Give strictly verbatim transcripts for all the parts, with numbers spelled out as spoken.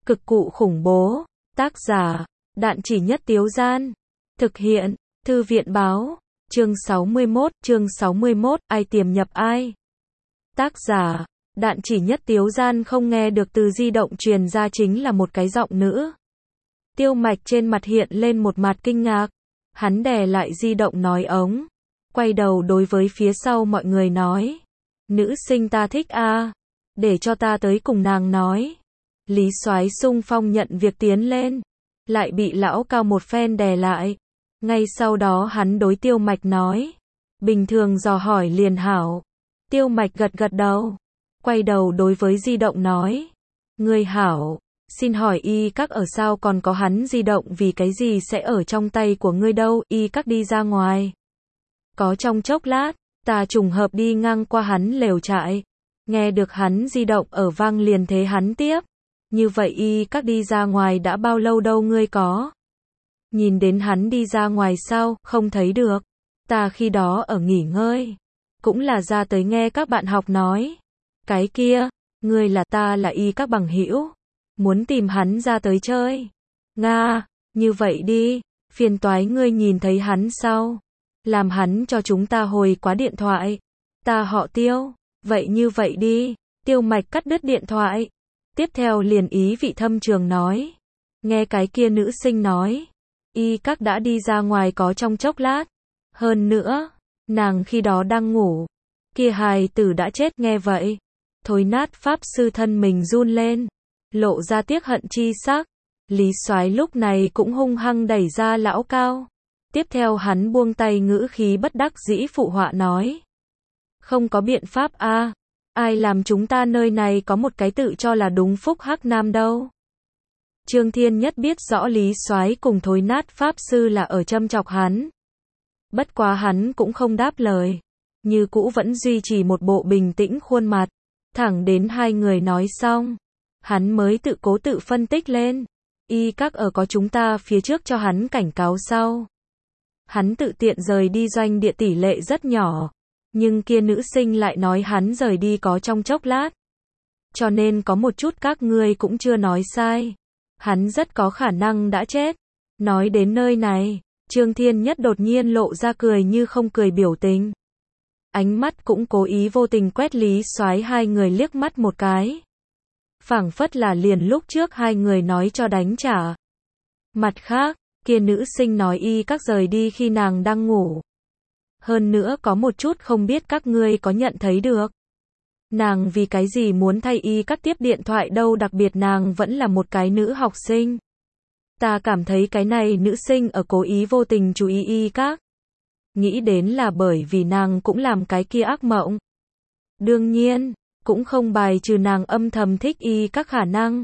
Cực cụ khủng bố. Tác giả, Đạn Chỉ Nhất Tiếu Gian. Thực hiện, Thư viện báo. Chương sáu mươi mốt, chương sáu mươi mốt, ai tiềm nhập ai? Tác giả, Đạn Chỉ Nhất Tiếu Gian. Không nghe được từ di động truyền ra chính là một cái giọng nữ. Tiêu Mạch trên mặt hiện lên một mặt kinh ngạc. Hắn đè lại di động nói ống. Quay đầu đối với phía sau mọi người nói. Nữ sinh ta thích a, để cho ta tới cùng nàng nói. Lý Soái xung phong nhận việc tiến lên. Lại bị lão cao một phen đè lại. Ngay sau đó hắn đối Tiêu Mạch nói. Bình thường dò hỏi liền hảo. Tiêu Mạch gật gật đầu. Quay đầu đối với di động nói. Ngươi hảo, xin hỏi y các ở sao còn có hắn di động vì cái gì sẽ ở trong tay của ngươi đâu, y các đi ra ngoài. Có trong chốc lát, ta trùng hợp đi ngang qua hắn lều trại. Nghe được hắn di động ở vang liền thế hắn tiếp. Như vậy y các đi ra ngoài đã bao lâu đâu ngươi có? Nhìn đến hắn đi ra ngoài sao, không thấy được. Ta khi đó ở nghỉ ngơi. Cũng là ra tới nghe các bạn học nói. Cái kia, ngươi là ta là y các bằng hữu. Muốn tìm hắn ra tới chơi. Nga, như vậy đi, phiền toái ngươi nhìn thấy hắn sau. Làm hắn cho chúng ta hồi quá điện thoại. Ta họ Tiêu, vậy như vậy đi. Tiêu Mạch cắt đứt điện thoại. Tiếp theo liền ý vị thâm trường nói. Nghe cái kia nữ sinh nói. Y các đã đi ra ngoài có trong chốc lát. Hơn nữa, nàng khi đó đang ngủ. Kia hài tử đã chết nghe vậy. Thối nát pháp sư thân mình run lên. Lộ ra tiếc hận chi sắc. Lý Soái lúc này cũng hung hăng đẩy ra lão cao. Tiếp theo hắn buông tay ngữ khí bất đắc dĩ phụ họa nói. Không có biện pháp a, ai làm chúng ta nơi này có một cái tự cho là đúng phúc hắc nam đâu. Trương Thiên Nhất biết rõ Lý Soái cùng thối nát pháp sư là ở châm chọc hắn. Bất quá hắn cũng không đáp lời. Như cũ vẫn duy trì một bộ bình tĩnh khuôn mặt. Thẳng đến hai người nói xong. Hắn mới tự cố tự phân tích lên. Y các ở có chúng ta phía trước cho hắn cảnh cáo sau. Hắn tự tiện rời đi doanh địa tỷ lệ rất nhỏ. Nhưng kia nữ sinh lại nói hắn rời đi có trong chốc lát. Cho nên có một chút các ngươi cũng chưa nói sai. Hắn rất có khả năng đã chết. Nói đến nơi này, Trương Thiên Nhất đột nhiên lộ ra cười như không cười biểu tình. Ánh mắt cũng cố ý vô tình quét Lý Soái hai người liếc mắt một cái. Phảng phất là liền lúc trước hai người nói cho đánh trả. Mặt khác, kia nữ sinh nói y các rời đi khi nàng đang ngủ. Hơn nữa có một chút không biết các ngươi có nhận thấy được. Nàng vì cái gì muốn thay y các tiếp điện thoại đâu, đặc biệt nàng vẫn là một cái nữ học sinh. Ta cảm thấy cái này nữ sinh ở cố ý vô tình chú ý y các. Nghĩ đến là bởi vì nàng cũng làm cái kia ác mộng. Đương nhiên, cũng không bài trừ nàng âm thầm thích y các khả năng.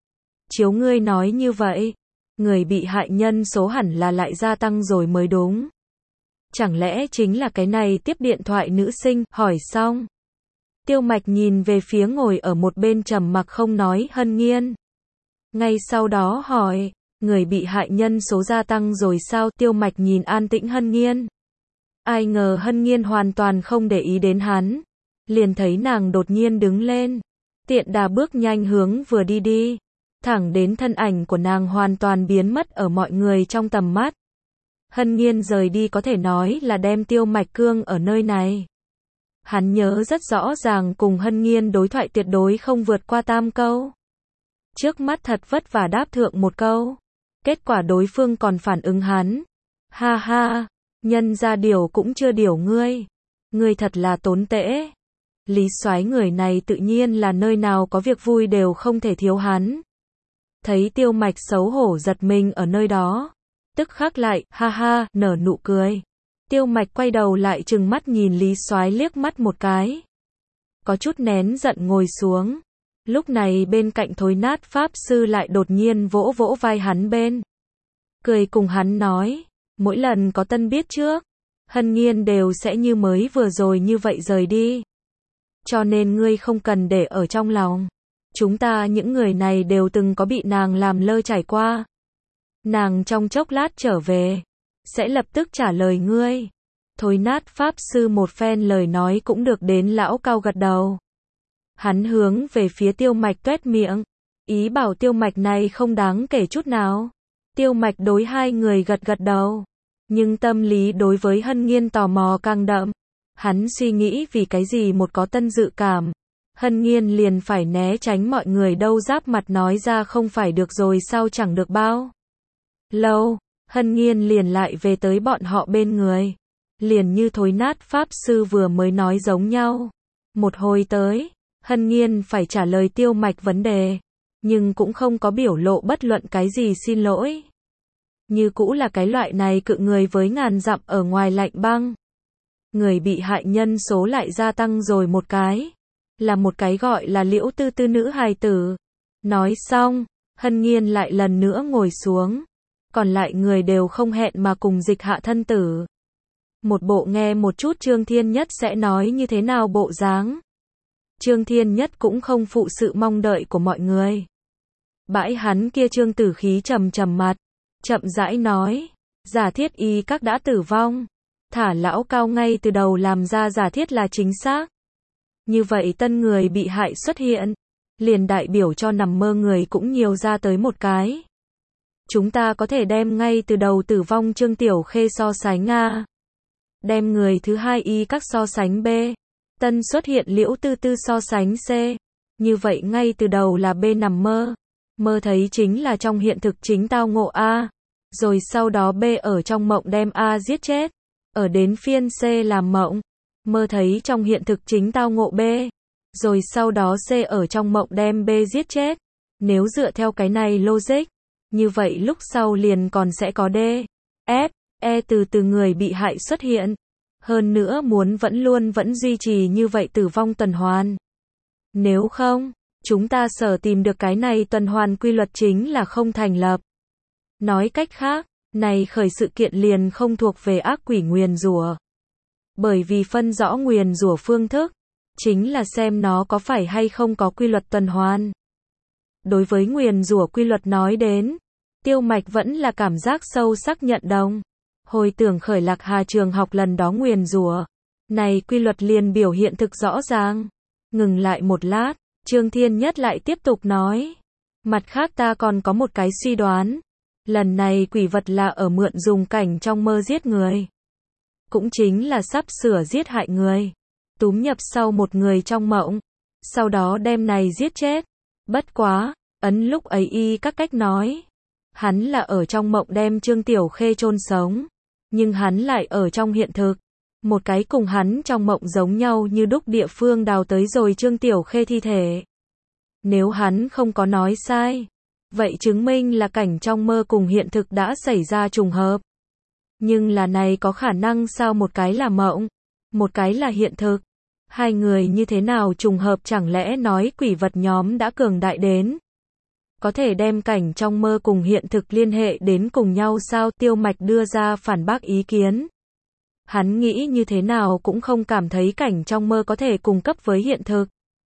Chiếu ngươi nói như vậy, người bị hại nhân số hẳn là lại gia tăng rồi mới đúng. Chẳng lẽ chính là cái này tiếp điện thoại nữ sinh, hỏi xong. Tiêu Mạch nhìn về phía ngồi ở một bên trầm mặc không nói Hân Nghiên. Ngay sau đó hỏi, người bị hại nhân số gia tăng rồi sao? Tiêu Mạch nhìn an tĩnh Hân Nghiên. Ai ngờ Hân Nghiên hoàn toàn không để ý đến hắn. Liền thấy nàng đột nhiên đứng lên. Tiện đà bước nhanh hướng vừa đi đi. Thẳng đến thân ảnh của nàng hoàn toàn biến mất ở mọi người trong tầm mắt. Hân Nghiên rời đi có thể nói là đem Tiêu Mạch cương ở nơi này. Hắn nhớ rất rõ ràng cùng Hân Nghiên đối thoại tuyệt đối không vượt qua tam câu. Trước mắt thật vất vả đáp thượng một câu. Kết quả đối phương còn phản ứng hắn. Ha ha, nhân ra điều cũng chưa điều ngươi. Ngươi thật là tốn tễ. Lý Soái người này tự nhiên là nơi nào có việc vui đều không thể thiếu hắn. Thấy Tiêu Mạch xấu hổ giật mình ở nơi đó. Tức khắc lại, ha ha, nở nụ cười. Tiêu Mạch quay đầu lại trừng mắt nhìn Lý Soái liếc mắt một cái. Có chút nén giận ngồi xuống. Lúc này bên cạnh thối nát pháp sư lại đột nhiên vỗ vỗ vai hắn bên. Cười cùng hắn nói, mỗi lần có tân biết trước, Hân Nghiên đều sẽ như mới vừa rồi như vậy rời đi. Cho nên ngươi không cần để ở trong lòng. Chúng ta những người này đều từng có bị nàng làm lơ trải qua. Nàng trong chốc lát trở về, sẽ lập tức trả lời ngươi. Thối nát pháp sư một phen lời nói cũng được đến lão cao gật đầu. Hắn hướng về phía Tiêu Mạch tuét miệng. Ý bảo Tiêu Mạch này không đáng kể chút nào. Tiêu Mạch đối hai người gật gật đầu. Nhưng tâm lý đối với Hân Nghiên tò mò càng đậm. Hắn suy nghĩ vì cái gì một có tân dự cảm. Hân Nghiên liền phải né tránh mọi người đâu, giáp mặt nói ra không phải được rồi sao chẳng được bao lâu. Hân Nghiên liền lại về tới bọn họ bên người. Liền như thối nát Pháp Sư vừa mới nói giống nhau. Một hồi tới, Hân Nghiên phải trả lời Tiêu Mạch vấn đề. Nhưng cũng không có biểu lộ bất luận cái gì xin lỗi. Như cũ là cái loại này cự người với ngàn dặm ở ngoài lạnh băng. Người bị hại nhân số lại gia tăng rồi một cái. Là một cái gọi là Liễu Tư Tư nữ hài tử. Nói xong, Hân Nghiên lại lần nữa ngồi xuống. Còn lại người đều không hẹn mà cùng dịch hạ thân tử. Một bộ nghe một chút Trương Thiên Nhất sẽ nói như thế nào bộ dáng. Trương Thiên Nhất cũng không phụ sự mong đợi của mọi người. Bãi hắn kia Trương Tử Khí trầm trầm mặt, chậm rãi nói, giả thiết y các đã tử vong. Thả lão Cao ngay từ đầu làm ra giả thiết là chính xác. Như vậy tân người bị hại xuất hiện, liền đại biểu cho nằm mơ người cũng nhiều ra tới một cái. Chúng ta có thể đem ngay từ đầu tử vong Trương Tiểu Khê so sánh A. Đem người thứ hai y các so sánh B. Tân xuất hiện Liễu Tư Tư so sánh C. Như vậy ngay từ đầu là B nằm mơ. Mơ thấy chính là trong hiện thực chính tao ngộ A. Rồi sau đó B ở trong mộng đem A giết chết. Ở đến phiên C làm mộng. Mơ thấy trong hiện thực chính tao ngộ B. Rồi sau đó C ở trong mộng đem B giết chết. Nếu dựa theo cái này logic. Như vậy lúc sau liền còn sẽ có D, F, E từ từ người bị hại xuất hiện. Hơn nữa muốn vẫn luôn vẫn duy trì như vậy tử vong tuần hoàn. Nếu không, chúng ta sở tìm được cái này tuần hoàn quy luật chính là không thành lập. Nói cách khác, này khởi sự kiện liền không thuộc về ác quỷ nguyền rủa. Bởi vì phân rõ nguyền rủa phương thức, chính là xem nó có phải hay không có quy luật tuần hoàn. Đối với nguyền rủa quy luật nói đến, Tiêu Mạch vẫn là cảm giác sâu sắc nhận đồng. Hồi tưởng khởi Lạc Hà trường học lần đó nguyền rủa, này quy luật liền biểu hiện thực rõ ràng. Ngừng lại một lát, Trương Thiên Nhất lại tiếp tục nói. Mặt khác ta còn có một cái suy đoán. Lần này quỷ vật là ở mượn dùng cảnh trong mơ giết người. Cũng chính là sắp sửa giết hại người. Túm nhập sau một người trong mộng. Sau đó đem này giết chết. Bất quá, ấn lúc ấy y các cách nói. Hắn là ở trong mộng đem Trương Tiểu Khê chôn sống. Nhưng hắn lại ở trong hiện thực. Một cái cùng hắn trong mộng giống nhau như đúc địa phương đào tới rồi Trương Tiểu Khê thi thể. Nếu hắn không có nói sai, vậy chứng minh là cảnh trong mơ cùng hiện thực đã xảy ra trùng hợp. Nhưng là này có khả năng sao, một cái là mộng, một cái là hiện thực. Hai người như thế nào trùng hợp, chẳng lẽ nói quỷ vật nhóm đã cường đại đến có thể đem cảnh trong mơ cùng hiện thực liên hệ đến cùng nhau sao? Tiêu Mạch đưa ra phản bác ý kiến. Hắn nghĩ như thế nào cũng không cảm thấy cảnh trong mơ có thể cung cấp với hiện thực.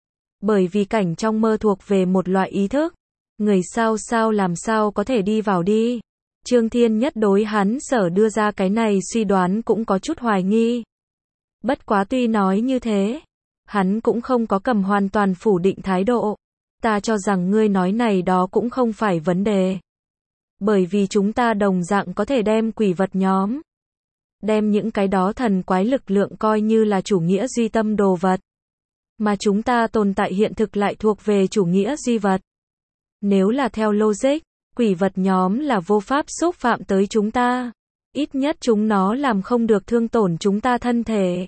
Bởi vì cảnh trong mơ thuộc về một loại ý thức. Người sao sao làm sao có thể đi vào đi. Trương Thiên Nhất đối hắn sở đưa ra cái này suy đoán cũng có chút hoài nghi. Bất quá tuy nói như thế, hắn cũng không có cầm hoàn toàn phủ định thái độ. Ta cho rằng ngươi nói này đó cũng không phải vấn đề. Bởi vì chúng ta đồng dạng có thể đem quỷ vật nhóm, đem những cái đó thần quái lực lượng coi như là chủ nghĩa duy tâm đồ vật. Mà chúng ta tồn tại hiện thực lại thuộc về chủ nghĩa duy vật. Nếu là theo logic, quỷ vật nhóm là vô pháp xúc phạm tới chúng ta. Ít nhất chúng nó làm không được thương tổn chúng ta thân thể.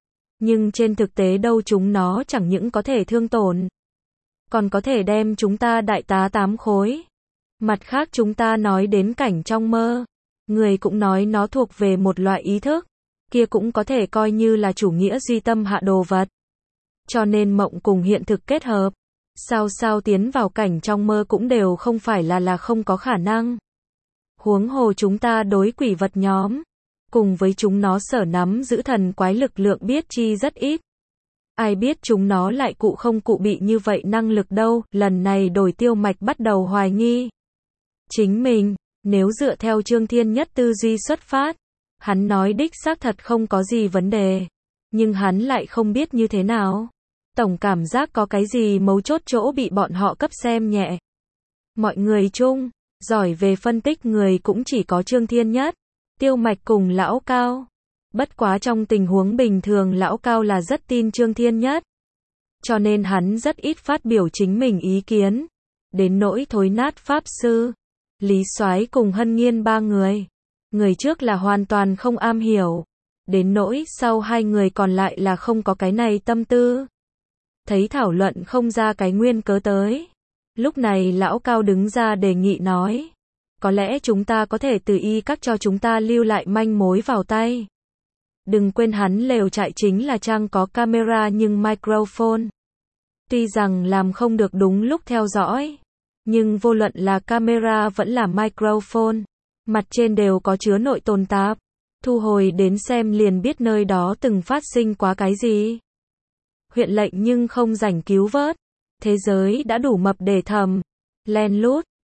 Nhưng trên thực tế đâu, chúng nó chẳng những có thể thương tổn, còn có thể đem chúng ta đại tá tám khối. Mặt khác chúng ta nói đến cảnh trong mơ, người cũng nói nó thuộc về một loại ý thức, kia cũng có thể coi như là chủ nghĩa duy tâm hạ đồ vật. Cho nên mộng cùng hiện thực kết hợp, sao sao tiến vào cảnh trong mơ cũng đều không phải là là không có khả năng. Huống hồ chúng ta đối quỷ vật nhóm, cùng với chúng nó sở nắm giữ thần quái lực lượng biết chi rất ít. Ai biết chúng nó lại cụ không cụ bị như vậy năng lực đâu. Lần này đổi Tiêu Mạch bắt đầu hoài nghi chính mình. Nếu dựa theo Trương Thiên Nhất tư duy xuất phát, hắn nói đích xác thật không có gì vấn đề. Nhưng hắn lại không biết như thế nào. Tổng cảm giác có cái gì mấu chốt chỗ bị bọn họ cấp xem nhẹ. Mọi người chung, giỏi về phân tích người cũng chỉ có Trương Thiên Nhất, Tiêu Mạch cùng Lão Cao. Bất quá trong tình huống bình thường Lão Cao là rất tin Trương Thiên Nhất. Cho nên hắn rất ít phát biểu chính mình ý kiến. Đến nỗi thối nát Pháp Sư, Lý Soái cùng Hân Nghiên ba người. Người trước là hoàn toàn không am hiểu. Đến nỗi sau hai người còn lại là không có cái này tâm tư. Thấy thảo luận không ra cái nguyên cớ tới. Lúc này Lão Cao đứng ra đề nghị nói. Có lẽ chúng ta có thể từ y các cho chúng ta lưu lại manh mối vào tay. Đừng quên hắn lều trại chính là trang có camera nhưng microphone. Tuy rằng làm không được đúng lúc theo dõi. Nhưng vô luận là camera vẫn là microphone. Mặt trên đều có chứa nội tồn tạp. Thu hồi đến xem liền biết nơi đó từng phát sinh quá cái gì. Huyện lệnh nhưng không rảnh cứu vớt. Thế giới đã đủ mập để thầm. Len lút.